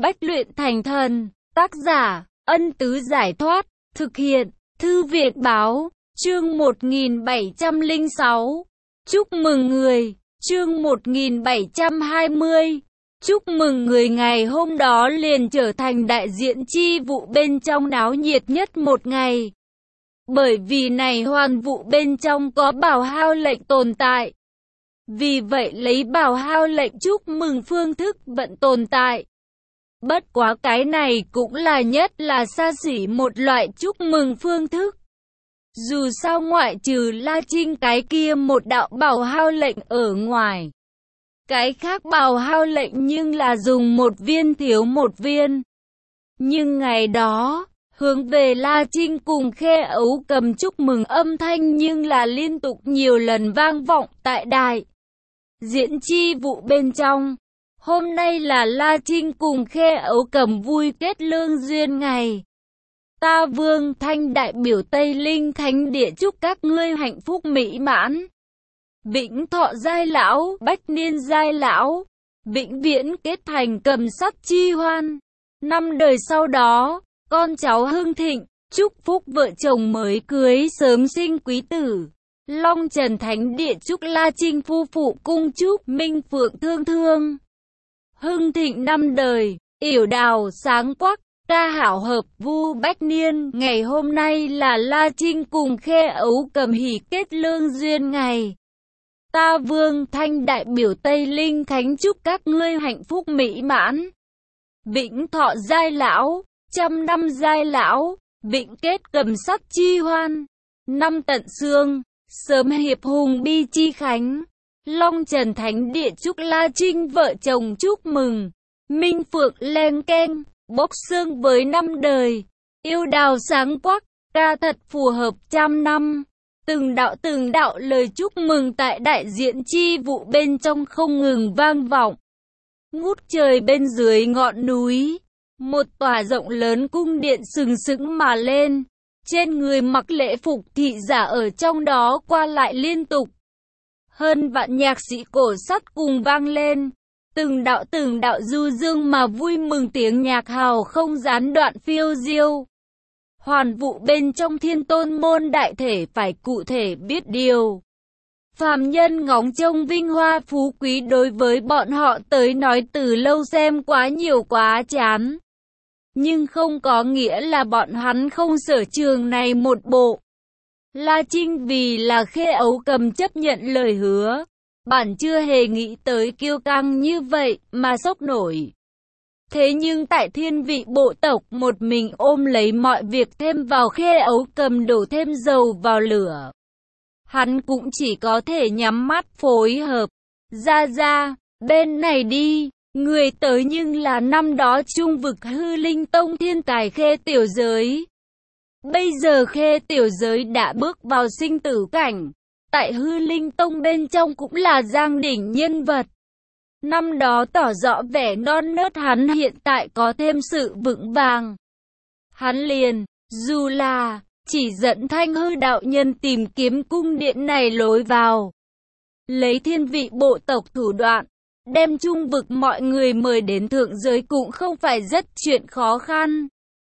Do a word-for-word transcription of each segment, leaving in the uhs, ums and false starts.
Bách luyện thành thần. Tác giả, Ân Tứ Giải Thoát. Thực hiện, Thư viện Báo. Chương một nghìn bảy trăm lẻ sáu. Chúc mừng người. Chương một nghìn bảy trăm hai mươi. Chúc mừng người ngày hôm đó liền trở thành đại diện chi vụ bên trong náo nhiệt nhất một ngày. Bởi vì này hoàn vụ bên trong có bảo hao lệnh tồn tại. Vì vậy lấy bảo hao lệnh chúc mừng phương thức vẫn tồn tại. Bất quá cái này cũng là nhất là xa xỉ một loại chúc mừng phương thức. Dù sao ngoại trừ La Trinh cái kia một đạo bảo hao lệnh ở ngoài. Cái khác bảo hao lệnh nhưng là dùng một viên thiếu một viên. Nhưng ngày đó, hướng về La Trinh cùng Khê Ấu Cầm chúc mừng âm thanh nhưng là liên tục nhiều lần vang vọng tại đại diễn chi vụ bên trong. Hôm nay là La Trinh cùng Khê Ấu Cầm vui kết lương duyên ngày. Ta Vương Thanh đại biểu Tây Linh Thánh Địa chúc các ngươi hạnh phúc mỹ mãn. Vĩnh thọ giai lão, bách niên giai lão, vĩnh viễn kết thành cầm sắt chi hoan. Năm đời sau đó, con cháu hưng thịnh, chúc phúc vợ chồng mới cưới sớm sinh quý tử. Long Trần Thánh Địa chúc La Trinh phu phụ cung chúc Minh Phượng thương thương. Hưng thịnh năm đời, yểu đào sáng quắc, ca hảo hợp vu bách niên. Ngày hôm nay là La Trinh cùng Khê Ấu Cầm hỷ kết lương duyên ngày. Ta Vương Thanh đại biểu Tây Linh Thánh chúc các ngươi hạnh phúc mỹ mãn. Vĩnh thọ giai lão, trăm năm giai lão, vĩnh kết cầm sắt chi hoan. Năm tận xương, sớm hiệp hùng bi chi khánh. Long Trần Thánh Địa chúc La Trinh vợ chồng chúc mừng. Minh Phượng len keng, bốc xương với năm đời. Yêu đào sáng quắc, ca thật phù hợp trăm năm. Từng đạo từng đạo lời chúc mừng tại đại diện chi vụ bên trong không ngừng vang vọng. Ngút trời bên dưới ngọn núi, một tòa rộng lớn cung điện sừng sững mà lên. Trên người mặc lễ phục thị giả ở trong đó qua lại liên tục. Hơn vạn nhạc sĩ cổ sắt cùng vang lên. Từng đạo từng đạo du dương mà vui mừng tiếng nhạc hào không gián đoạn phiêu diêu. Hoàn vụ bên trong thiên tôn môn đại thể phải cụ thể biết điều. Phàm nhân ngóng trông vinh hoa phú quý đối với bọn họ tới nói từ lâu xem quá nhiều quá chán. Nhưng không có nghĩa là bọn hắn không sở trường này một bộ. La Trinh vì là Khê Ấu Cầm chấp nhận lời hứa. Bản chưa hề nghĩ tới kiêu căng như vậy mà sốc nổi. Thế nhưng tại thiên vị bộ tộc một mình ôm lấy mọi việc thêm vào Khê Ấu Cầm đổ thêm dầu vào lửa. Hắn cũng chỉ có thể nhắm mắt phối hợp. Ra ra, bên này đi, người tới nhưng là năm đó trung vực hư linh tông thiên tài Khê Tiểu Giới. Bây giờ Khê Tiểu Giới đã bước vào sinh tử cảnh. Tại hư linh tông bên trong cũng là giang đỉnh nhân vật. Năm đó tỏ rõ vẻ non nớt hắn hiện tại có thêm sự vững vàng. Hắn liền, dù là, chỉ dẫn Thanh Hư đạo nhân tìm kiếm cung điện này lối vào. Lấy thiên vị bộ tộc thủ đoạn, đem trung vực mọi người mời đến thượng giới cũng không phải rất chuyện khó khăn.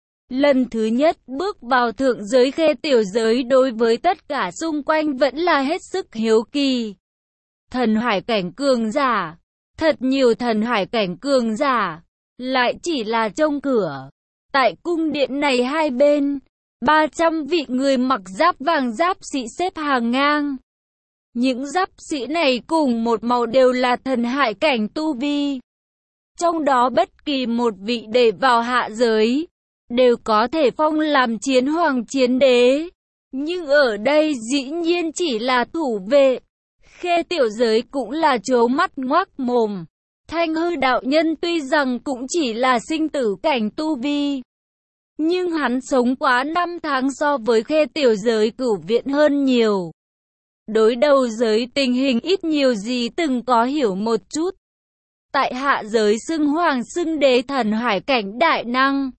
Lần thứ nhất bước vào thượng giới Khê Tiểu Giới đối với tất cả xung quanh vẫn là hết sức hiếu kỳ. Thần hải cảnh cường giả, thật nhiều thần hải cảnh cường giả, lại chỉ là trông cửa. Tại cung điện này hai bên, ba trăm vị người mặc giáp vàng giáp sĩ xếp hàng ngang. Những giáp sĩ này cùng một màu đều là thần hải cảnh tu vi. Trong đó bất kỳ một vị để vào hạ giới, đều có thể phong làm chiến hoàng chiến đế. Nhưng ở đây dĩ nhiên chỉ là thủ vệ. Khê Tiểu Giới cũng là trố mắt ngoác mồm. Thanh Hư đạo nhân tuy rằng cũng chỉ là sinh tử cảnh tu vi, nhưng hắn sống quá năm tháng so với Khê Tiểu Giới cửu viện hơn nhiều. Đối đầu giới tình hình ít nhiều gì từng có hiểu một chút. Tại hạ giới xưng hoàng xưng đế thần hải cảnh đại năng.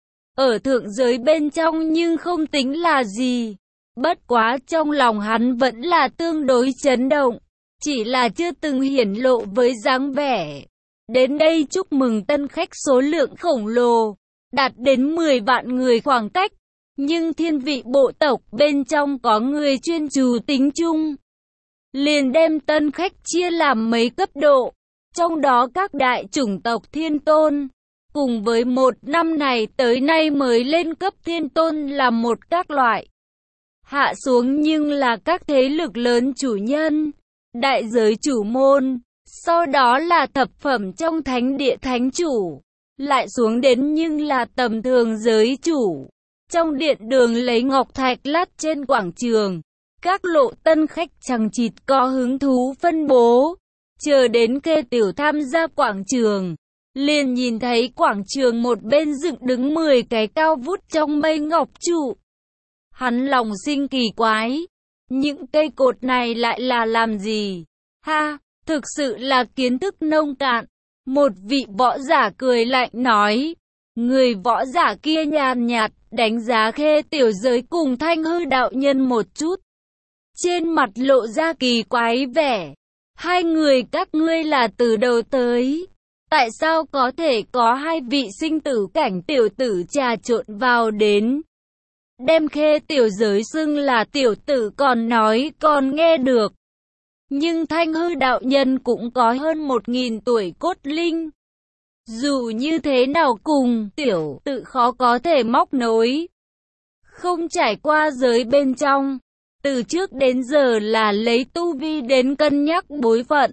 Ở thượng giới bên trong nhưng không tính là gì. Bất quá trong lòng hắn vẫn là tương đối chấn động. Chỉ là chưa từng hiển lộ với dáng vẻ. Đến đây chúc mừng tân khách số lượng khổng lồ, đạt đến mười vạn người khoảng cách. Nhưng thiên vị bộ tộc bên trong có người chuyên trù tính chung. Liền đem tân khách chia làm mấy cấp độ. Trong đó các đại chủng tộc thiên tôn, cùng với một năm này tới nay mới lên cấp thiên tôn là một các loại. Hạ xuống nhưng là các thế lực lớn chủ nhân, đại giới chủ môn, sau đó là thập phẩm trong thánh địa thánh chủ, lại xuống đến nhưng là tầm thường giới chủ. Trong điện đường lấy ngọc thạch lát trên quảng trường, các lộ tân khách chằng chịt có hứng thú phân bố. Chờ đến Khê Tiểu tham gia quảng trường, liền nhìn thấy quảng trường một bên dựng đứng mười cái cao vút trong mây ngọc trụ. Hắn lòng sinh kỳ quái, những cây cột này lại là làm gì? Ha, thực sự là kiến thức nông cạn. Một vị võ giả cười lạnh nói. Người võ giả kia nhàn nhạt đánh giá Khê Tiểu Giới cùng Thanh Hư đạo nhân một chút. Trên mặt lộ ra kỳ quái vẻ. Hai người các ngươi là từ đầu tới. Tại sao có thể có hai vị sinh tử cảnh tiểu tử trà trộn vào đến? Đem Khê Tiểu Giới xưng là tiểu tử còn nói còn nghe được. Nhưng Thanh Hư đạo nhân cũng có hơn một nghìn tuổi cốt linh. Dù như thế nào cùng tiểu tự khó có thể móc nối. Không trải qua giới bên trong. Từ trước đến giờ là lấy tu vi đến cân nhắc bối phận.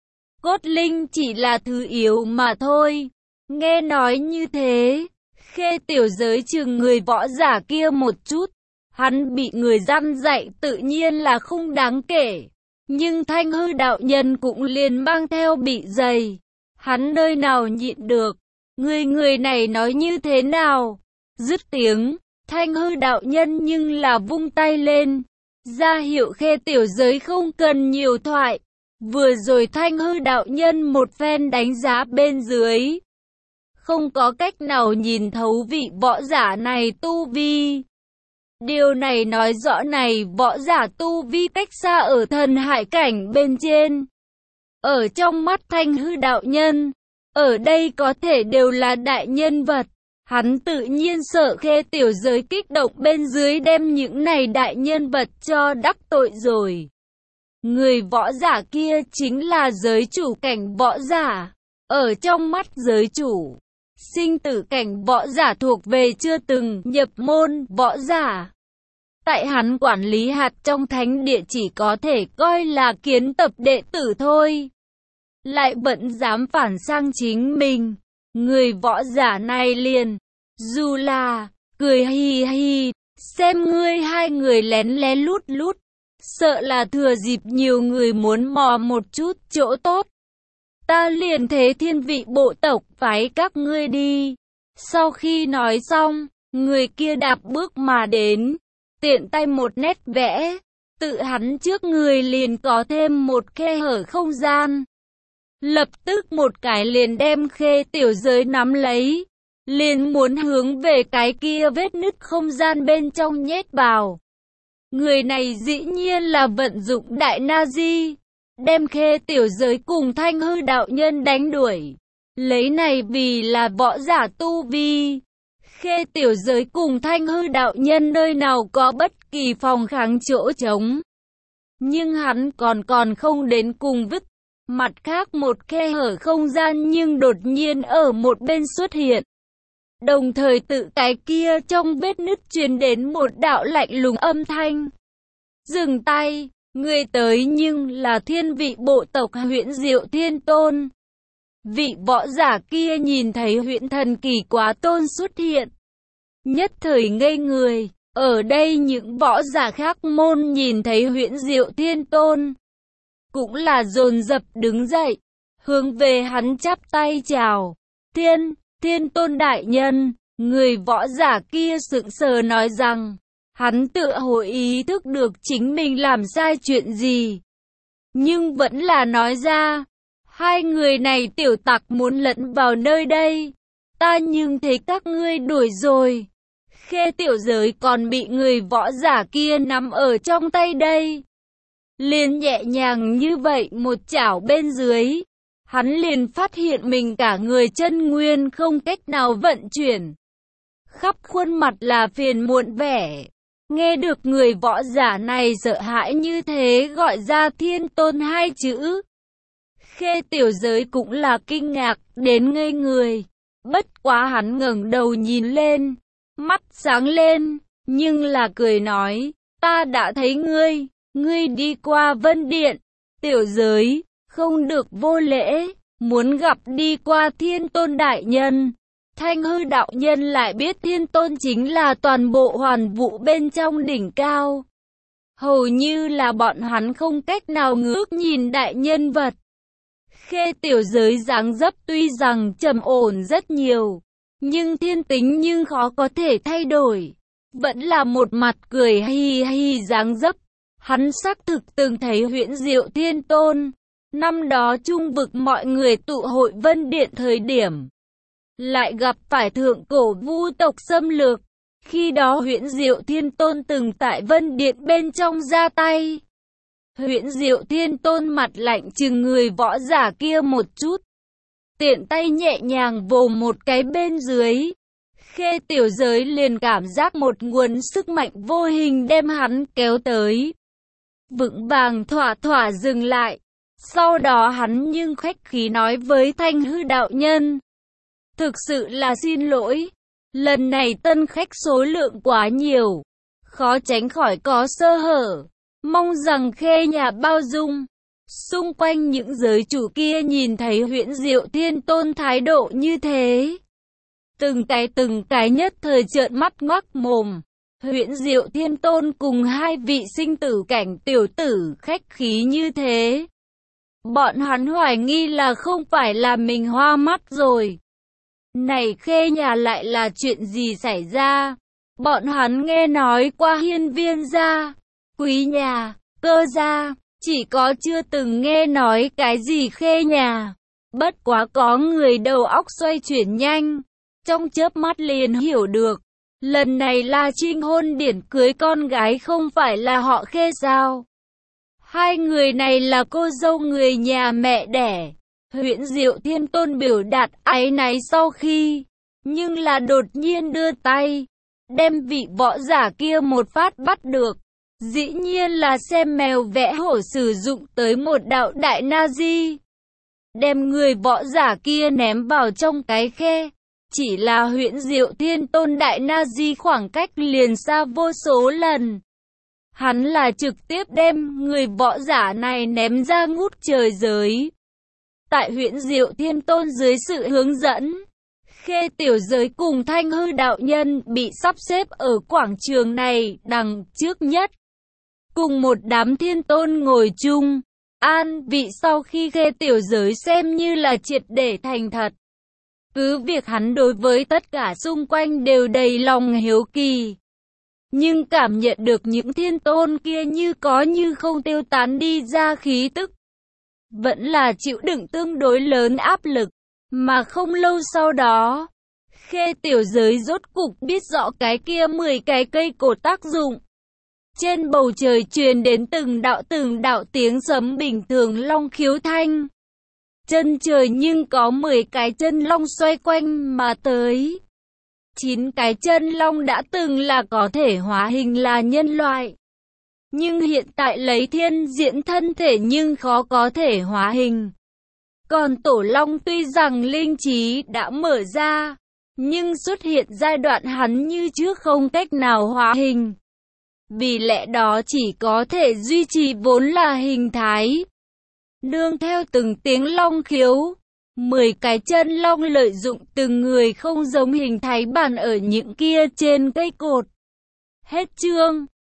Cốt linh chỉ là thứ yếu mà thôi. Nghe nói như thế, Khê Tiểu Giới chừng người võ giả kia một chút. Hắn bị người răn dạy tự nhiên là không đáng kể. Nhưng Thanh Hư đạo nhân cũng liền mang theo bị dày. Hắn nơi nào nhịn được. Người người này nói như thế nào? Dứt tiếng, Thanh Hư đạo nhân nhưng là vung tay lên. Ra hiệu Khê Tiểu Giới không cần nhiều thoại. Vừa rồi Thanh Hư đạo nhân một phen đánh giá bên dưới. Không có cách nào nhìn thấu vị võ giả này tu vi. Điều này nói rõ này võ giả tu vi cách xa ở thần hải cảnh bên trên. Ở trong mắt Thanh Hư đạo nhân, ở đây có thể đều là đại nhân vật. Hắn tự nhiên sợ Khê Tiểu Giới kích động bên dưới đem những này đại nhân vật cho đắc tội rồi. Người võ giả kia chính là giới chủ cảnh võ giả. Ở trong mắt giới chủ, sinh tử cảnh võ giả thuộc về chưa từng nhập môn võ giả. Tại hắn quản lý hạt trong thánh địa chỉ có thể coi là kiến tập đệ tử thôi. Lại vẫn dám phản sang chính mình. Người võ giả này liền, dù là, cười hi hi, xem ngươi hai người lén lén lút lút. Sợ là thừa dịp nhiều người muốn mò một chút chỗ tốt. Ta liền thế thiên vị bộ tộc phái các ngươi đi. Sau khi nói xong, người kia đạp bước mà đến. Tiện tay một nét vẽ. Tự hắn trước người liền có thêm một khe hở không gian. Lập tức một cái liền đem Khê Tiểu Giới nắm lấy. Liền muốn hướng về cái kia vết nứt không gian bên trong nhét vào. Người này dĩ nhiên là vận dụng đại Nazi, đem Khê Tiểu Giới cùng Thanh Hư đạo nhân đánh đuổi. Lấy này vì là võ giả tu vi. Khê Tiểu Giới cùng Thanh Hư đạo nhân nơi nào có bất kỳ phòng kháng chỗ trống. Nhưng hắn còn còn không đến cùng vứt. Mặt khác một khe hở không gian nhưng đột nhiên ở một bên xuất hiện. Đồng thời tự cái kia trong vết nứt truyền đến một đạo lạnh lùng âm thanh. Dừng tay, người tới nhưng là thiên vị bộ tộc Huyễn Diệu Thiên Tôn. Vị võ giả kia nhìn thấy Huyễn Thần Kỳ Quá Tôn xuất hiện. Nhất thời ngây người, ở đây những võ giả khác môn nhìn thấy Huyễn Diệu Thiên Tôn. Cũng là dồn dập đứng dậy, hướng về hắn chắp tay chào. Thiên, Thiên Tôn đại nhân, người võ giả kia sững sờ nói rằng, hắn tựa hồ ý thức được chính mình làm sai chuyện gì. Nhưng vẫn là nói ra, hai người này tiểu tặc muốn lẫn vào nơi đây. Ta nhưng thấy các ngươi đuổi rồi. Khê Tiểu Giới còn bị người võ giả kia nắm ở trong tay đây. Liền nhẹ nhàng như vậy một chảo bên dưới. hắn liền phát hiện mình cả người chân nguyên không cách nào vận chuyển. Khắp khuôn mặt là phiền muộn vẻ. Nghe được người võ giả này sợ hãi như thế gọi ra Thiên Tôn hai chữ. Khê Tiểu Giới cũng là kinh ngạc đến ngây người. Bất quá hắn ngẩng đầu nhìn lên, mắt sáng lên, nhưng là cười nói, ta đã thấy ngươi, ngươi đi qua Vân Điện. Tiểu Giới, không được vô lễ, muốn gặp đi qua Thiên Tôn đại nhân. Thanh Hư đạo nhân lại biết Thiên Tôn chính là toàn bộ hoàn vũ bên trong đỉnh cao. Hầu như là bọn hắn không cách nào ngước nhìn đại nhân vật. Khê Tiểu Giới dáng dấp tuy rằng trầm ổn rất nhiều, nhưng thiên tính nhưng khó có thể thay đổi. Vẫn là một mặt cười hi hi dáng dấp. Hắn xác thực từng thấy Huyễn Diệu Thiên Tôn. Năm đó trung vực mọi người tụ hội Vân Điện thời điểm, lại gặp phải thượng cổ vu tộc xâm lược. Khi đó Huyễn Diệu Thiên Tôn từng tại Vân Điện bên trong ra tay. Huyễn Diệu Thiên Tôn mặt lạnh chừng người võ giả kia một chút, tiện tay nhẹ nhàng vồ một cái bên dưới. Khê Tiểu Giới liền cảm giác một nguồn sức mạnh vô hình đem hắn kéo tới. Vững vàng thỏa thỏa dừng lại. Sau đó hắn nhưng khách khí nói với Thanh Hư đạo nhân, thực sự là xin lỗi, lần này tân khách số lượng quá nhiều, khó tránh khỏi có sơ hở, mong rằng Khê nhà bao dung. Xung quanh những giới chủ kia nhìn thấy Huyễn Diệu Thiên Tôn thái độ như thế, từng cái từng cái nhất thời trợn mắt ngoác mồm. Huyễn Diệu Thiên Tôn cùng hai vị sinh tử cảnh tiểu tử khách khí như thế, bọn hắn hoài nghi là không phải là mình hoa mắt rồi. Này Khê nhà lại là chuyện gì xảy ra? Bọn hắn nghe nói qua Hiên Viên gia, Quý nhà, Cơ gia, chỉ có chưa từng nghe nói cái gì Khê nhà. Bất quá có người đầu óc xoay chuyển nhanh, trong chớp mắt liền hiểu được. Lần này là trinh hôn điển cưới con gái không phải là họ Khê sao? Hai người này là cô dâu người nhà mẹ đẻ. Huyễn Diệu Thiên Tôn biểu đạt áy náy sau khi, nhưng là đột nhiên đưa tay, đem vị võ giả kia một phát bắt được. Dĩ nhiên là xem mèo vẽ hổ sử dụng tới một đạo đại na di, đem người võ giả kia ném vào trong cái khe. Chỉ là Huyễn Diệu Thiên Tôn đại na di khoảng cách liền xa vô số lần. Hắn là trực tiếp đem người võ giả này ném ra ngút trời giới. Tại Huyễn Diệu Thiên Tôn dưới sự hướng dẫn, Khê Tiểu Giới cùng Thanh Hư đạo nhân bị sắp xếp ở quảng trường này đằng trước nhất, cùng một đám thiên tôn ngồi chung an vị. Sau khi Khê Tiểu Giới xem như là triệt để thành thật, cứ việc hắn đối với tất cả xung quanh đều đầy lòng hiếu kỳ, nhưng cảm nhận được những thiên tôn kia như có như không tiêu tán đi ra khí tức, vẫn là chịu đựng tương đối lớn áp lực. Mà không lâu sau đó, Khê Tiểu Giới rốt cục biết rõ cái kia mười cái cây cột tác dụng. Trên bầu trời truyền đến từng đạo từng đạo tiếng sấm bình thường long khiếu thanh. Chân trời nhưng có mười cái chân long xoay quanh mà tới. chín cái chân long đã từng là có thể hóa hình là nhân loại, nhưng hiện tại lấy thiên diễn thân thể nhưng khó có thể hóa hình. Còn tổ long tuy rằng linh trí đã mở ra, nhưng xuất hiện giai đoạn hắn như trước không cách nào hóa hình. Vì lẽ đó chỉ có thể duy trì vốn là hình thái. Nương theo từng tiếng long khiếu, mười cái chân long lợi dụng từng người không giống hình thái bàn ở những kia trên cây cột. Hết chương.